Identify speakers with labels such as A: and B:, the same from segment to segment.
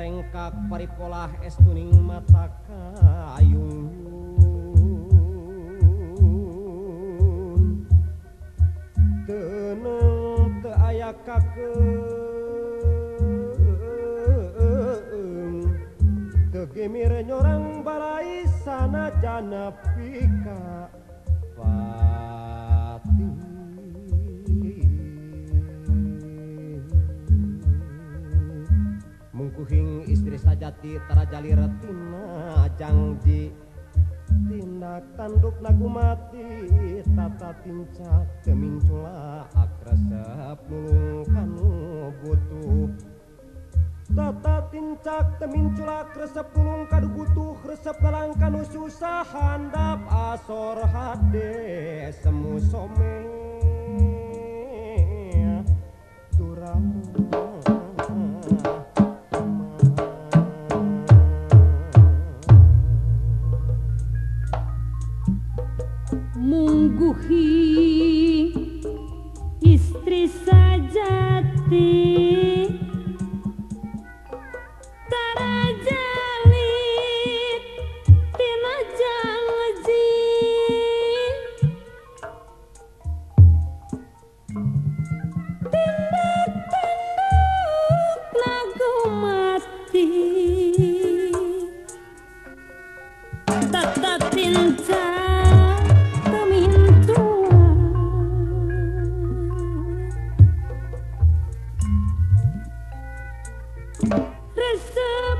A: rengkak paripolah estuning mata kayung tenang teu aya kakeung teu gemir nyorang balai sanajana pika pati mungkuhing istri sajati tarajali retina jangji tindak tanduk nagu mati tata tincak kemincula akresep nulung kanu butuh tata tincak temincula kresep nulung kanu butuh resep ngalang kanu susah handap asor hade semu some turamu
B: mungguhi istri sajati tarajali tina janji tindak tanduk nagu mati tata tincak resep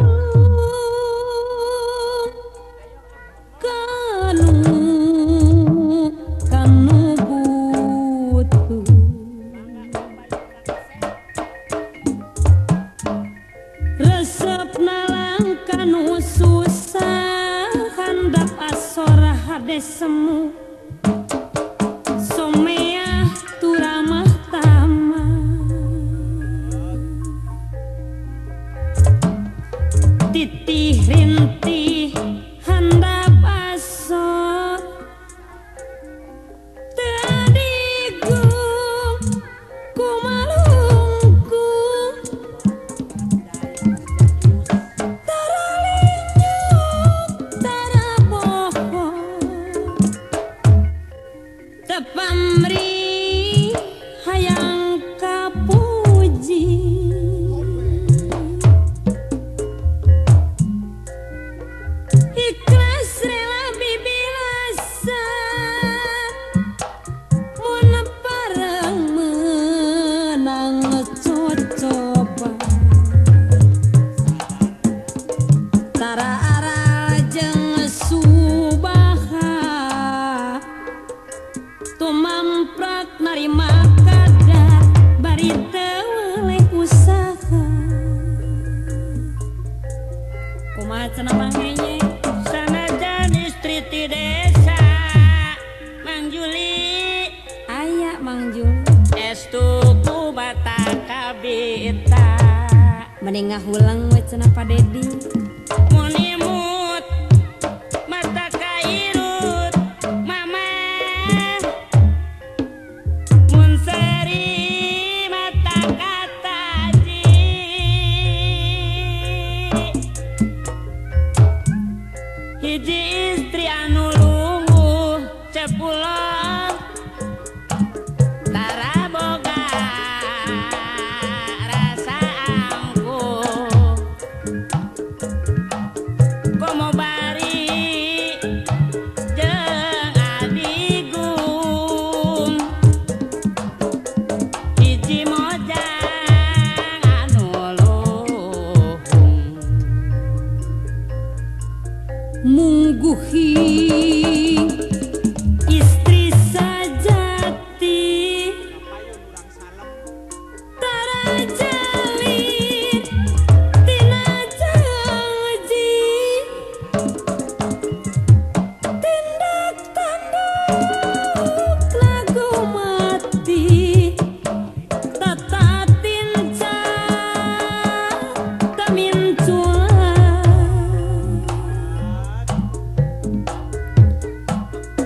B: nulung kanu butuh resep nalang kanu susah handap asor hade semu someah turamah tama titih rintih handap asor tadigung kumalungku taralinyuk tarabohong tepamri hayang kapuji ikhlas rela bibilasa mun pareng menang cocoba tara aral jeung subaha tumamprak narima kadar bari teu weleh usaha kumaha cenah mangenya sanajan istri ti desa Mang Juli aya Mang Juli estu ku batak kabita mending ngahulang we cenah Pak Dedi mun imut mata kairut mama mun seri mata kataji hiji istri anu lungguh cepulon tara boga rasa angkuh komo bari jeung adigung hiji mojang anu luhung mungguhi istri sajati tarajalin tina janji tindak tanduk lagu mati tata tincak tamincula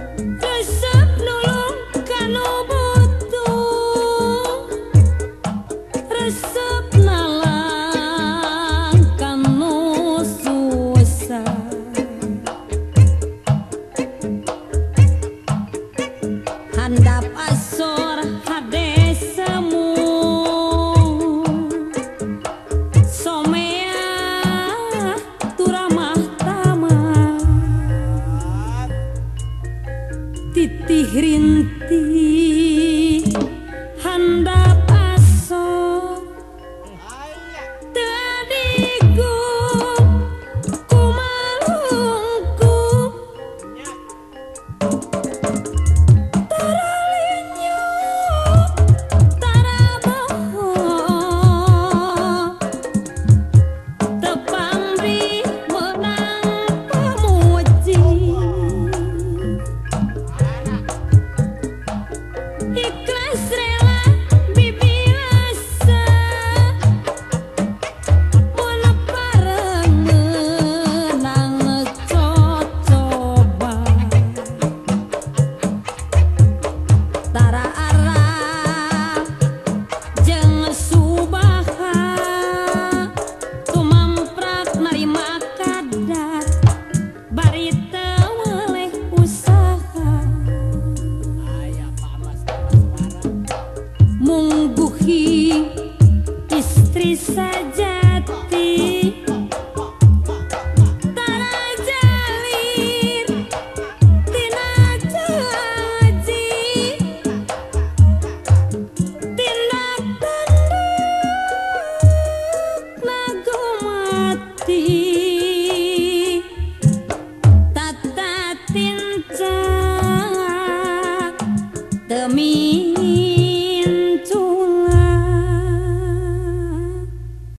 B: mati